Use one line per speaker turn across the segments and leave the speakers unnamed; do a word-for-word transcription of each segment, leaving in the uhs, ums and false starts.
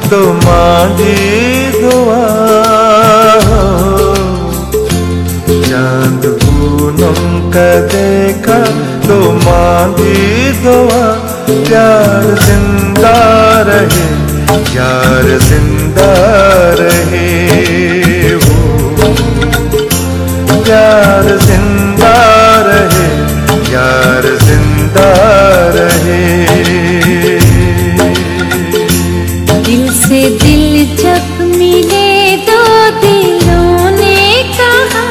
तो मांगी दुआ हो। चांद पूनम का देखा तो मांगी दुआ, प्यार जिंदा रहे, यार जिंदा रहे हो। प्यार जिंदा रहे, यार जिंदा रहे।
दिल से दिल जब मिले दो दिलों ने कहा,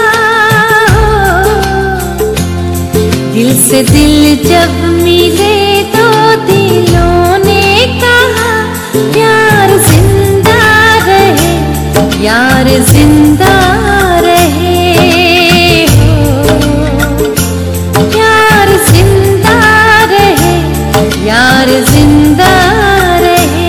दिल से दिल जब मिले दो दिलों ने कहा, प्यार जिंदा रहे, यार जिंदा रहे हो। प्यार जिंदा रहे, यार जिंदा रहे।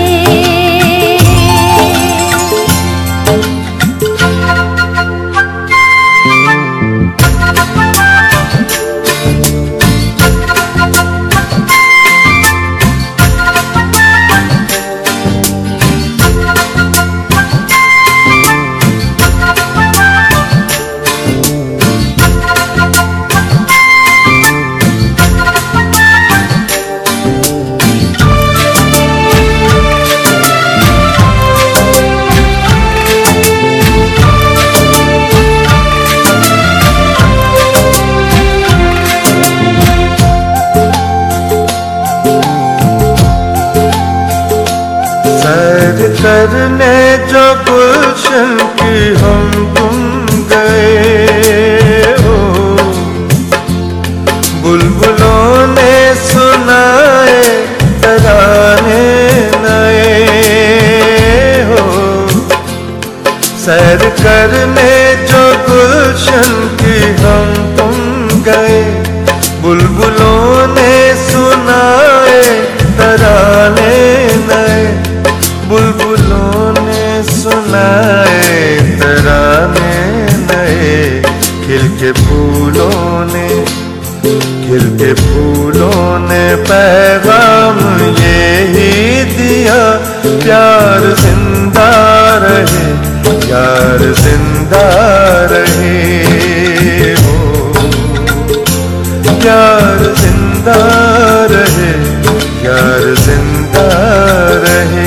सैर करने जो गुलशन की हम तुम गए हो, बुलबुलों ने सुनाए तराने नए हो। सैर करने जो गुलशन की हम तुम गए, बुलबुलों ने सुनाए तराने नए। बुलबुलों ने सुनाए तराने नए, खिल के फूलों ने, खिल के फूलों ने पैगाम ये ही दिया, प्यार जिंदा रहे, यार जिंदा रहे हो। प्यार जिंदा रहे, यार जिंदा रहे।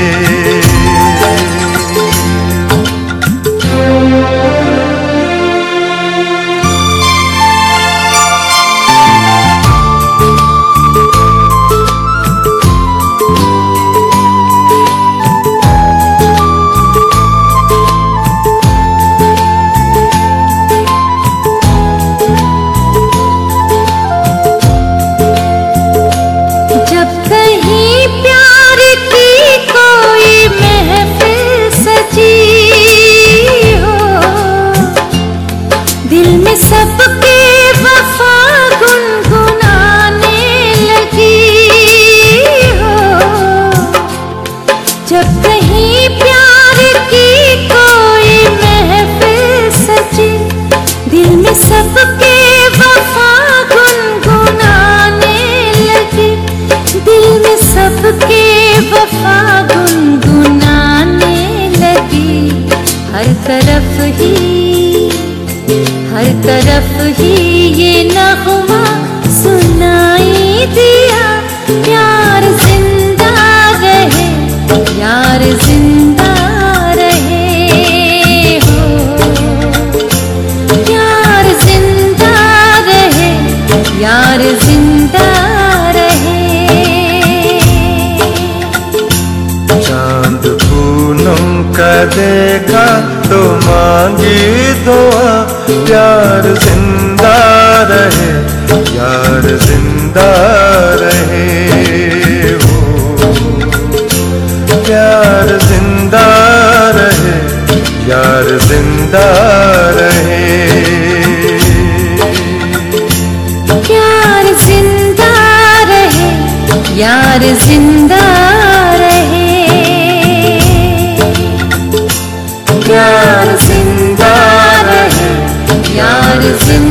जब कहीं प्यार की कोई महफिल सजी, दिल में सबके वफा गुनगुनाने लगी। दिल में सबके वफा गुनगुनाने लगी। हर तरफ ही, हर तरफ ही ये नगमा सुनाई दिया, प्यार जिंदा रहे, यार जिंदा रहे हो। प्यार जिंदा रहे, यार जिंदा रहे।
चांद पूनम का देखा तो मांगी दुआ, प्यार जिंदा रहे, यार जिंदा रहे हो। प्यार जिंदा रहे, यार जिंदा रहे।
प्यार जिंदा रहे, यार जिंदा रहे। प्यार जिंदा रहे, यार जिंदा